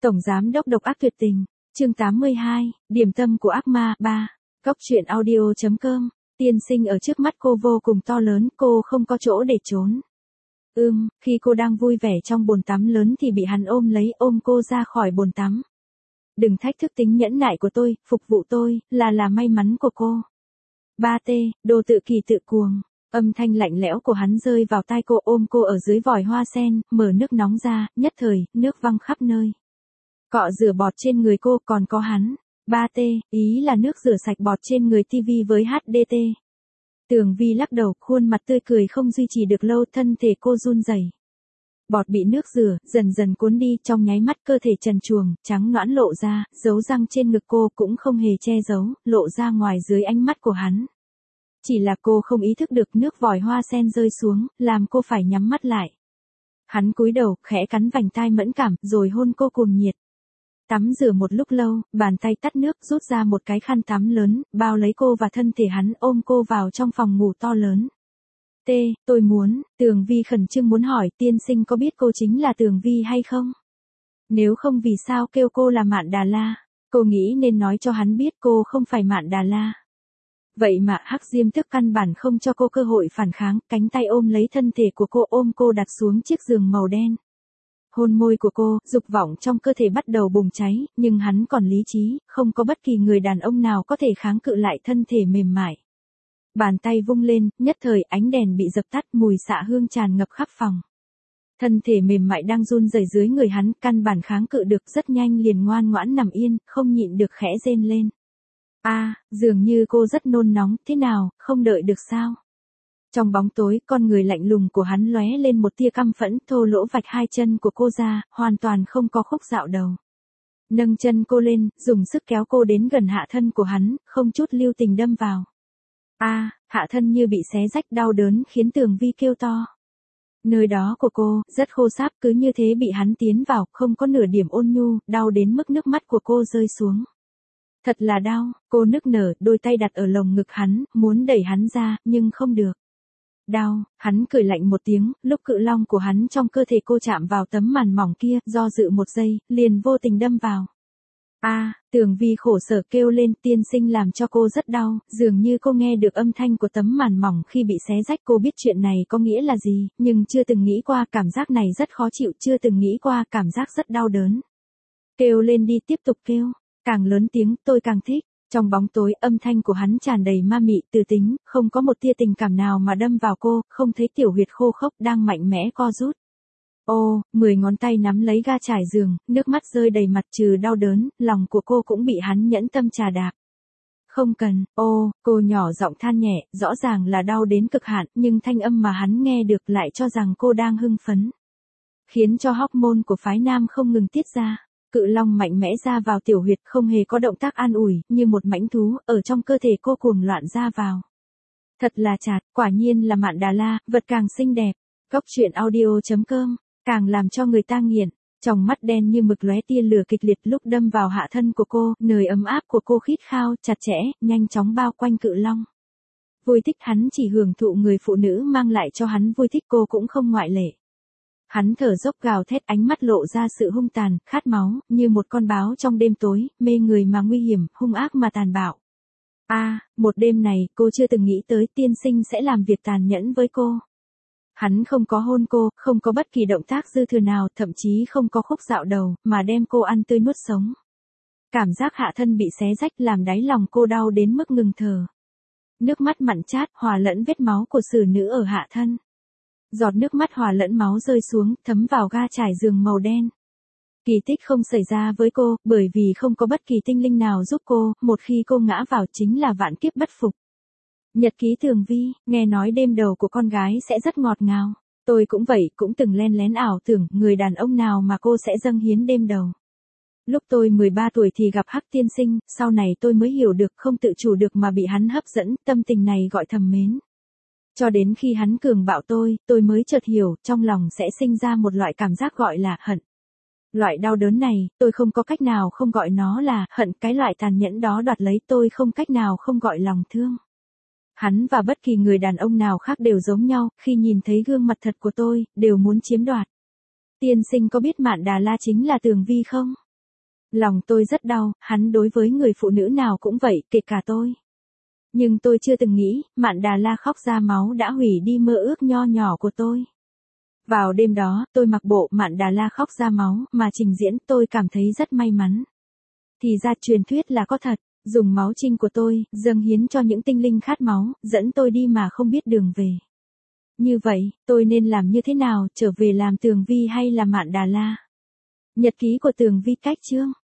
Tổng giám đốc độc ác tuyệt tình, chương 82, điểm tâm của ác ma 3, Cóc truyện audio.com, tiên sinh ở trước mắt cô vô cùng to lớn, cô không có chỗ để trốn. Khi cô đang vui vẻ trong bồn tắm lớn thì bị hắn ôm cô ra khỏi bồn tắm. Đừng thách thức tính nhẫn nại của tôi, phục vụ tôi, là may mắn của cô. 3T, đồ tự kỳ tự cuồng. Âm thanh lạnh lẽo của hắn rơi vào tai cô, ôm cô ở dưới vòi hoa sen, mở nước nóng ra, nhất thời, nước văng khắp nơi. Cọ rửa bọt trên người cô, còn có hắn. 3T, ý là nước rửa sạch bọt trên người tivi với HDT. Tường Vi lắc đầu, khuôn mặt tươi cười không duy trì được lâu, thân thể cô run rẩy. Bọt bị nước rửa, dần dần cuốn đi, trong nháy mắt cơ thể trần truồng, trắng nõn lộ ra, dấu răng trên ngực cô cũng không hề che giấu, lộ ra ngoài dưới ánh mắt của hắn. Chỉ là cô không ý thức được nước vòi hoa sen rơi xuống, làm cô phải nhắm mắt lại. Hắn cúi đầu, khẽ cắn vành tai mẫn cảm, rồi hôn cô cuồng nhiệt. Tắm rửa một lúc lâu, bàn tay tắt nước, rút ra một cái khăn tắm lớn, bao lấy cô và thân thể hắn, ôm cô vào trong phòng ngủ to lớn. Tôi muốn, Tường Vi khẩn trương muốn hỏi tiên sinh có biết cô chính là Tường Vi hay không? Nếu không vì sao kêu cô là Mạn Đà La? Cô nghĩ nên nói cho hắn biết cô không phải Mạn Đà La. Vậy mà Hắc Diêm Tức căn bản không cho cô cơ hội phản kháng, cánh tay ôm lấy thân thể của cô, ôm cô đặt xuống chiếc giường màu đen. Hôn môi của cô, dục vọng trong cơ thể bắt đầu bùng cháy, nhưng hắn còn lý trí, không có bất kỳ người đàn ông nào có thể kháng cự lại thân thể mềm mại. Bàn tay vung lên, nhất thời ánh đèn bị dập tắt, mùi xạ hương tràn ngập khắp phòng. Thân thể mềm mại đang run rẩy dưới người hắn, căn bản kháng cự được, rất nhanh liền ngoan ngoãn nằm yên, không nhịn được khẽ rên lên. Dường như cô rất nôn nóng, thế nào, không đợi được sao? Trong bóng tối, con người lạnh lùng của hắn lóe lên một tia căm phẫn, thô lỗ vạch hai chân của cô ra, hoàn toàn không có khúc dạo đầu. Nâng chân cô lên, dùng sức kéo cô đến gần hạ thân của hắn, không chút lưu tình đâm vào. Hạ thân như bị xé rách, đau đớn khiến Tường Vi kêu to. Nơi đó của cô, rất khô ráp, cứ như thế bị hắn tiến vào, không có nửa điểm ôn nhu, đau đến mức nước mắt của cô rơi xuống. Thật là đau, cô nức nở, đôi tay đặt ở lồng ngực hắn, muốn đẩy hắn ra, nhưng không được. Đau, hắn cười lạnh một tiếng, lúc cự long của hắn trong cơ thể cô chạm vào tấm màn mỏng kia, do dự một giây, liền vô tình đâm vào. Tường Vi khổ sở kêu lên, tiên sinh làm cho cô rất đau, dường như cô nghe được âm thanh của tấm màn mỏng khi bị xé rách. Cô biết chuyện này có nghĩa là gì, nhưng chưa từng nghĩ qua cảm giác này rất khó chịu, chưa từng nghĩ qua cảm giác rất đau đớn. Kêu lên đi, tiếp tục kêu, càng lớn tiếng, tôi càng thích. Trong bóng tối, âm thanh của hắn tràn đầy ma mị, từ tính, không có một tia tình cảm nào mà đâm vào cô, không thấy tiểu huyệt khô khốc đang mạnh mẽ co rút. 10 ngón tay nắm lấy ga trải giường, nước mắt rơi đầy mặt, trừ đau đớn, lòng của cô cũng bị hắn nhẫn tâm trà đạp. Không cần, cô nhỏ giọng than nhẹ, rõ ràng là đau đến cực hạn, nhưng thanh âm mà hắn nghe được lại cho rằng cô đang hưng phấn. Khiến cho hormone của phái nam không ngừng tiết ra. Cự long mạnh mẽ ra vào tiểu huyệt, không hề có động tác an ủi, như một mãnh thú, ở trong cơ thể cô cuồng loạn ra vào. Thật là chạt, quả nhiên là Mạn Đà La, vật càng xinh đẹp. Cóc truyện audio.com, càng làm cho người ta nghiện. Trong mắt đen như mực lóe tia lửa kịch liệt lúc đâm vào hạ thân của cô, nơi ấm áp của cô khít khao, chặt chẽ, nhanh chóng bao quanh cự long. Vui thích, hắn chỉ hưởng thụ người phụ nữ mang lại cho hắn vui thích, cô cũng không ngoại lệ. Hắn thở dốc gào thét, ánh mắt lộ ra sự hung tàn, khát máu, như một con báo trong đêm tối, mê người mà nguy hiểm, hung ác mà tàn bạo. Một đêm này, cô chưa từng nghĩ tới tiên sinh sẽ làm việc tàn nhẫn với cô. Hắn không có hôn cô, không có bất kỳ động tác dư thừa nào, thậm chí không có khúc dạo đầu, mà đem cô ăn tươi nuốt sống. Cảm giác hạ thân bị xé rách làm đáy lòng cô đau đến mức ngừng thở. Nước mắt mặn chát, hòa lẫn vết máu của xử nữ ở hạ thân. Giọt nước mắt hòa lẫn máu rơi xuống, thấm vào ga trải giường màu đen. Kỳ tích không xảy ra với cô, bởi vì không có bất kỳ tinh linh nào giúp cô, một khi cô ngã vào chính là vạn kiếp bất phục. Nhật ký Tường Vi, nghe nói đêm đầu của con gái sẽ rất ngọt ngào. Tôi cũng vậy, cũng từng len lén ảo tưởng, người đàn ông nào mà cô sẽ dâng hiến đêm đầu. Lúc tôi 13 tuổi thì gặp Hắc tiên sinh, sau này tôi mới hiểu được, không tự chủ được mà bị hắn hấp dẫn, tâm tình này gọi thầm mến. Cho đến khi hắn cường bạo tôi mới chợt hiểu, trong lòng sẽ sinh ra một loại cảm giác gọi là hận. Loại đau đớn này, tôi không có cách nào không gọi nó là hận, cái loại tàn nhẫn đó đoạt lấy tôi không cách nào không gọi lòng thương. Hắn và bất kỳ người đàn ông nào khác đều giống nhau, khi nhìn thấy gương mặt thật của tôi, đều muốn chiếm đoạt. Tiên sinh có biết Mạn Đà La chính là Tường Vi không? Lòng tôi rất đau, hắn đối với người phụ nữ nào cũng vậy, kể cả tôi. Nhưng tôi chưa từng nghĩ, Mạn Đà La khóc ra máu đã hủy đi mơ ước nho nhỏ của tôi. Vào đêm đó, tôi mặc bộ Mạn Đà La khóc ra máu, mà trình diễn, tôi cảm thấy rất may mắn. Thì ra truyền thuyết là có thật, dùng máu trinh của tôi, dâng hiến cho những tinh linh khát máu, dẫn tôi đi mà không biết đường về. Như vậy, tôi nên làm như thế nào, trở về làm Tường Vi hay là Mạn Đà La? Nhật ký của Tường Vi cách chương